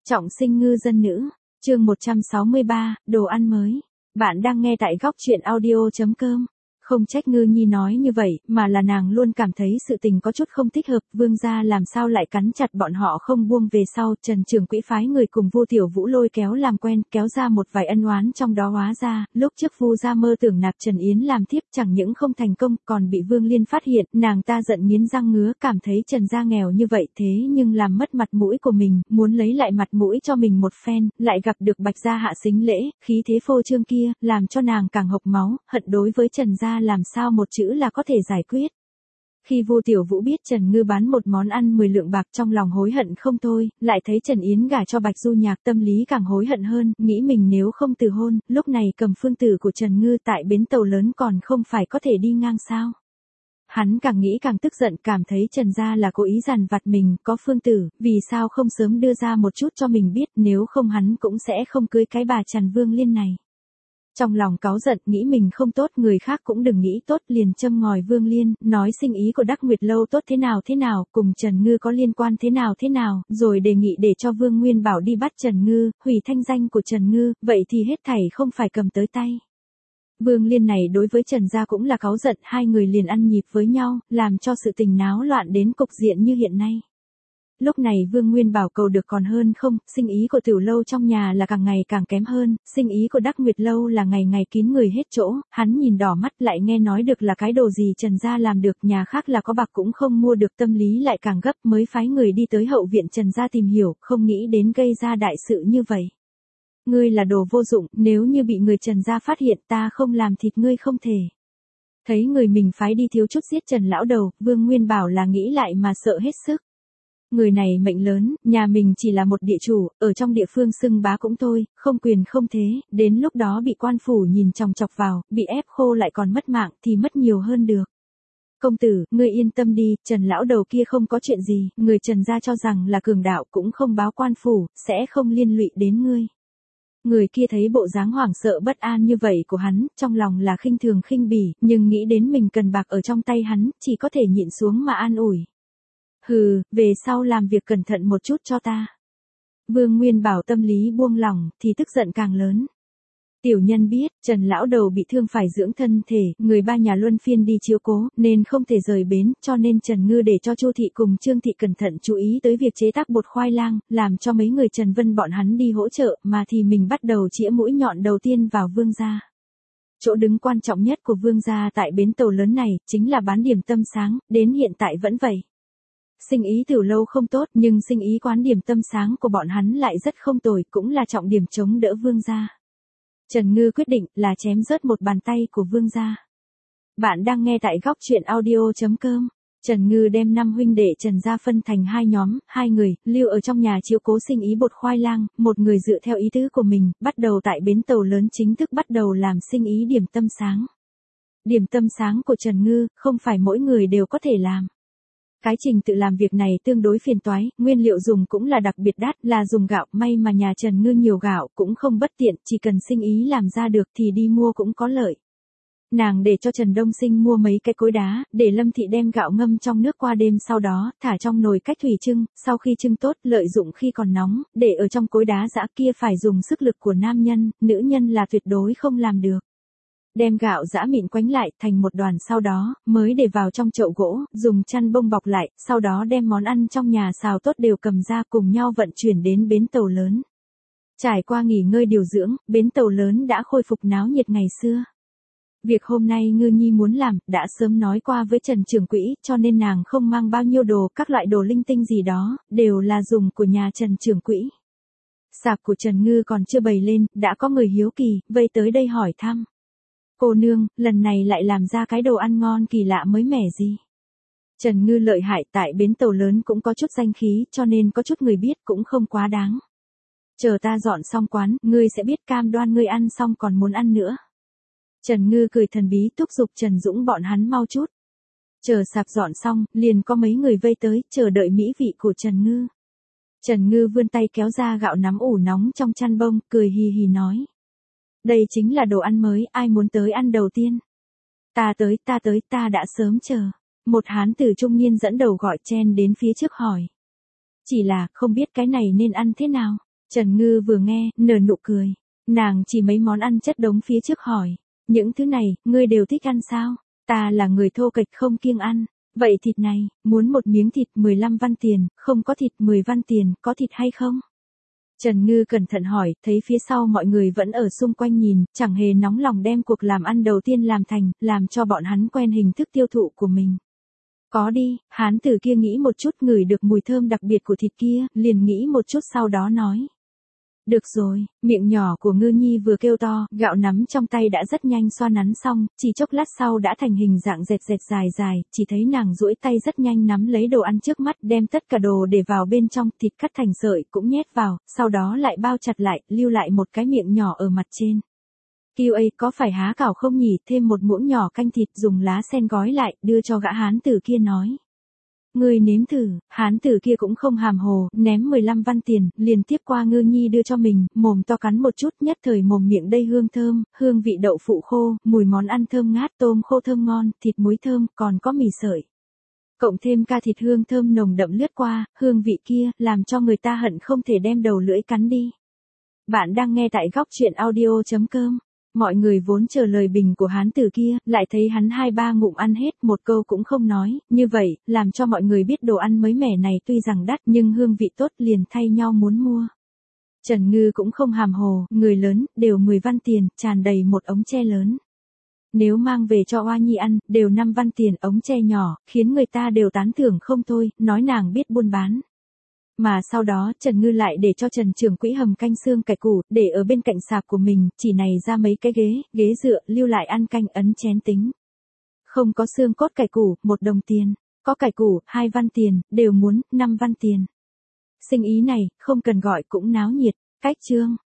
Trọng sinh ngư dân nữ, chương 163, đồ ăn mới. Bạn đang nghe tại góc truyện audio.com. Không trách Ngư Nhi nói như vậy, mà là nàng luôn cảm thấy sự tình có chút không thích hợp, Vương gia làm sao lại cắn chặt bọn họ không buông về sau, Trần Trưởng Quỹ phái người cùng Vu Tiểu Vũ lôi kéo làm quen, kéo ra một vài ân oán trong đó hóa ra, lúc trước Vu gia mơ tưởng nạp Trần Yến làm thiếp chẳng những không thành công, còn bị Vương Liên phát hiện, nàng ta giận nghiến răng ngứa, cảm thấy Trần gia nghèo như vậy thế nhưng làm mất mặt mũi của mình, muốn lấy lại mặt mũi cho mình một phen, lại gặp được Bạch gia hạ sính lễ, khí thế phô trương kia, làm cho nàng càng hộc máu, hận đối với Trần gia làm sao một chữ là có thể giải quyết. Khi Vu Tiểu Vũ biết Trần Ngư bán một món ăn 10 lượng bạc trong lòng hối hận không thôi, lại thấy Trần Yến gả cho Bạch Du Nhạc tâm lý càng hối hận hơn, nghĩ mình nếu không từ hôn, lúc này cầm phương tử của Trần Ngư tại bến tàu lớn còn không phải có thể đi ngang sao. Hắn càng nghĩ càng tức giận, cảm thấy Trần gia là cố ý dằn vặt mình, có phương tử, vì sao không sớm đưa ra một chút cho mình biết, nếu không hắn cũng sẽ không cưới cái bà Trần Vương Liên này. Trong lòng cáu giận, nghĩ mình không tốt, người khác cũng đừng nghĩ tốt, liền châm ngòi Vương Liên, nói sinh ý của Đắc Nguyệt Lâu tốt thế nào, cùng Trần Ngư có liên quan thế nào, rồi đề nghị để cho Vương Nguyên Bảo đi bắt Trần Ngư, hủy thanh danh của Trần Ngư, vậy thì hết thảy không phải cầm tới tay. Vương Liên này đối với Trần gia cũng là cáu giận, hai người liền ăn nhịp với nhau, làm cho sự tình náo loạn đến cục diện như hiện nay. Lúc này Vương Nguyên Bảo cầu được còn hơn không, sinh ý của tiểu lâu trong nhà là càng ngày càng kém hơn, sinh ý của Đắc Nguyệt Lâu là ngày ngày kín người hết chỗ, hắn nhìn đỏ mắt lại nghe nói được là cái đồ gì Trần gia làm được, nhà khác là có bạc cũng không mua được, tâm lý lại càng gấp, mới phái người đi tới hậu viện Trần gia tìm hiểu, không nghĩ đến gây ra đại sự như vậy. Ngươi là đồ vô dụng, nếu như bị người Trần gia phát hiện ta không làm thịt ngươi không thể. Thấy người mình phái đi thiếu chút giết Trần lão đầu, Vương Nguyên Bảo là nghĩ lại mà sợ hết sức. Người này mệnh lớn, nhà mình chỉ là một địa chủ, ở trong địa phương xưng bá cũng thôi, không quyền không thế, đến lúc đó bị quan phủ nhìn chòng chọc vào, bị ép khô lại còn mất mạng thì mất nhiều hơn được. Công tử, ngươi yên tâm đi, Trần lão đầu kia không có chuyện gì, người Trần gia cho rằng là cường đạo cũng không báo quan phủ, sẽ không liên lụy đến ngươi. Người kia thấy bộ dáng hoảng sợ bất an như vậy của hắn, trong lòng là khinh thường khinh bỉ, nhưng nghĩ đến mình cần bạc ở trong tay hắn, chỉ có thể nhịn xuống mà an ủi. Hừ, về sau làm việc cẩn thận một chút cho ta. Vương Nguyên Bảo tâm lý buông lỏng, thì tức giận càng lớn. Tiểu nhân biết, Trần lão đầu bị thương phải dưỡng thân thể, người ba nhà luân phiên đi chiếu cố, nên không thể rời bến, cho nên Trần Ngư để cho Chu thị cùng Trương thị cẩn thận chú ý tới việc chế tác bột khoai lang, làm cho mấy người Trần Vân bọn hắn đi hỗ trợ, mà thì mình bắt đầu chĩa mũi nhọn đầu tiên vào Vương gia. Chỗ đứng quan trọng nhất của Vương gia tại bến tàu lớn này, chính là bán điểm tâm sáng, đến hiện tại vẫn vậy. Sinh ý tiểu lâu không tốt, nhưng sinh ý quán điểm tâm sáng của bọn hắn lại rất không tồi, cũng là trọng điểm chống đỡ Vương gia. Trần Ngư quyết định là chém rớt một bàn tay của Vương gia. Bạn đang nghe tại góc truyện audio.com. Trần Ngư đem 5 huynh đệ Trần gia phân thành hai nhóm, 2 người, lưu ở trong nhà chiếu cố sinh ý bột khoai lang, một người dựa theo ý tứ của mình, bắt đầu tại bến tàu lớn chính thức bắt đầu làm sinh ý điểm tâm sáng. Điểm tâm sáng của Trần Ngư, không phải mỗi người đều có thể làm. Cái trình tự làm việc này tương đối phiền toái, nguyên liệu dùng cũng là đặc biệt đắt, là dùng gạo, may mà nhà Trần Ngư nhiều gạo cũng không bất tiện, chỉ cần sinh ý làm ra được thì đi mua cũng có lợi. Nàng để cho Trần Đông Sinh mua mấy cái cối đá, để Lâm Thị đem gạo ngâm trong nước qua đêm, sau đó thả trong nồi cách thủy trưng, sau khi trưng tốt, lợi dụng khi còn nóng, để ở trong cối đá giã kia phải dùng sức lực của nam nhân, nữ nhân là tuyệt đối không làm được. Đem gạo giã mịn quánh lại thành một đoàn, sau đó mới để vào trong chậu gỗ, dùng chăn bông bọc lại, sau đó đem món ăn trong nhà xào tốt đều cầm ra cùng nhau vận chuyển đến bến tàu lớn. Trải qua nghỉ ngơi điều dưỡng, bến tàu lớn đã khôi phục náo nhiệt ngày xưa. Việc hôm nay Ngư Nhi muốn làm, đã sớm nói qua với Trần Trưởng Quỹ, cho nên nàng không mang bao nhiêu đồ, các loại đồ linh tinh gì đó, đều là dùng của nhà Trần Trưởng Quỹ. Sạp của Trần Ngư còn chưa bày lên, đã có người hiếu kỳ, vây tới đây hỏi thăm. Cô nương, lần này lại làm ra cái đồ ăn ngon kỳ lạ mới mẻ gì? Trần Ngư lợi hại, tại bến tàu lớn cũng có chút danh khí, cho nên có chút người biết cũng không quá đáng. Chờ ta dọn xong quán, ngươi sẽ biết, cam đoan ngươi ăn xong còn muốn ăn nữa. Trần Ngư cười thần bí thúc giục Trần Dũng bọn hắn mau chút. Chờ sạp dọn xong, liền có mấy người vây tới, chờ đợi mỹ vị của Trần Ngư. Trần Ngư vươn tay kéo ra gạo nắm ủ nóng trong chăn bông, cười hì hì nói. Đây chính là đồ ăn mới, ai muốn tới ăn đầu tiên? Ta tới, ta đã sớm chờ. Một hán tử trung niên dẫn đầu gọi chen đến phía trước hỏi. Chỉ là, không biết cái này nên ăn thế nào? Trần Ngư vừa nghe, nở nụ cười. Nàng chỉ mấy món ăn chất đống phía trước hỏi. Những thứ này, ngươi đều thích ăn sao? Ta là người thô kệch không kiêng ăn. Vậy thịt này, muốn một miếng thịt 15 văn tiền, không có thịt 10 văn tiền, có thịt hay không? Trần Ngư cẩn thận hỏi, thấy phía sau mọi người vẫn ở xung quanh nhìn, chẳng hề nóng lòng đem cuộc làm ăn đầu tiên làm thành, làm cho bọn hắn quen hình thức tiêu thụ của mình. Có đi, hán tử kia nghĩ một chút, ngửi được mùi thơm đặc biệt của thịt kia, liền nghĩ một chút sau đó nói. Được rồi, miệng nhỏ của Ngư Nhi vừa kêu to, gạo nắm trong tay đã rất nhanh xoa nắn xong, chỉ chốc lát sau đã thành hình dạng dẹt dẹt dài dài, chỉ thấy nàng duỗi tay rất nhanh nắm lấy đồ ăn trước mắt, đem tất cả đồ để vào bên trong, thịt cắt thành sợi cũng nhét vào, sau đó lại bao chặt lại, lưu lại một cái miệng nhỏ ở mặt trên. QA có phải há cảo không nhỉ, thêm một muỗng nhỏ canh thịt dùng lá sen gói lại, đưa cho gã hán tử kia nói. Ngươi nếm thử, hán tử kia cũng không hàm hồ, ném 15 văn tiền, liền tiếp qua Ngư Nhi đưa cho mình, mồm to cắn một chút, nhất thời mồm miệng đầy hương thơm, hương vị đậu phụ khô, mùi món ăn thơm ngát, tôm khô thơm ngon, thịt muối thơm, còn có mì sợi. Cộng thêm ca thịt hương thơm nồng đậm lướt qua, hương vị kia, làm cho người ta hận không thể đem đầu lưỡi cắn đi. Bạn đang nghe tại góc truyện audio.com. Mọi người vốn chờ lời bình của hán tử kia, lại thấy hắn 2-3 ngụm ăn hết, một câu cũng không nói, như vậy, làm cho mọi người biết đồ ăn mới mẻ này tuy rằng đắt nhưng hương vị tốt, liền thay nhau muốn mua. Trần Ngư cũng không hàm hồ, người lớn, đều 10 văn tiền, tràn đầy một ống tre lớn. Nếu mang về cho Oa Nhi ăn, đều 5 văn tiền, ống tre nhỏ, khiến người ta đều tán thưởng không thôi, nói nàng biết buôn bán. Mà sau đó, Trần Ngư lại để cho Trần trưởng quỹ hầm canh xương cải củ, để ở bên cạnh sạp của mình, chỉ này ra mấy cái ghế dựa, lưu lại ăn canh ấn chén tính. Không có xương cốt cải củ, 1 đồng tiền. Có cải củ, 2 văn tiền, đều muốn, 5 văn tiền. Sinh ý này, không cần gọi cũng náo nhiệt. Cách chương.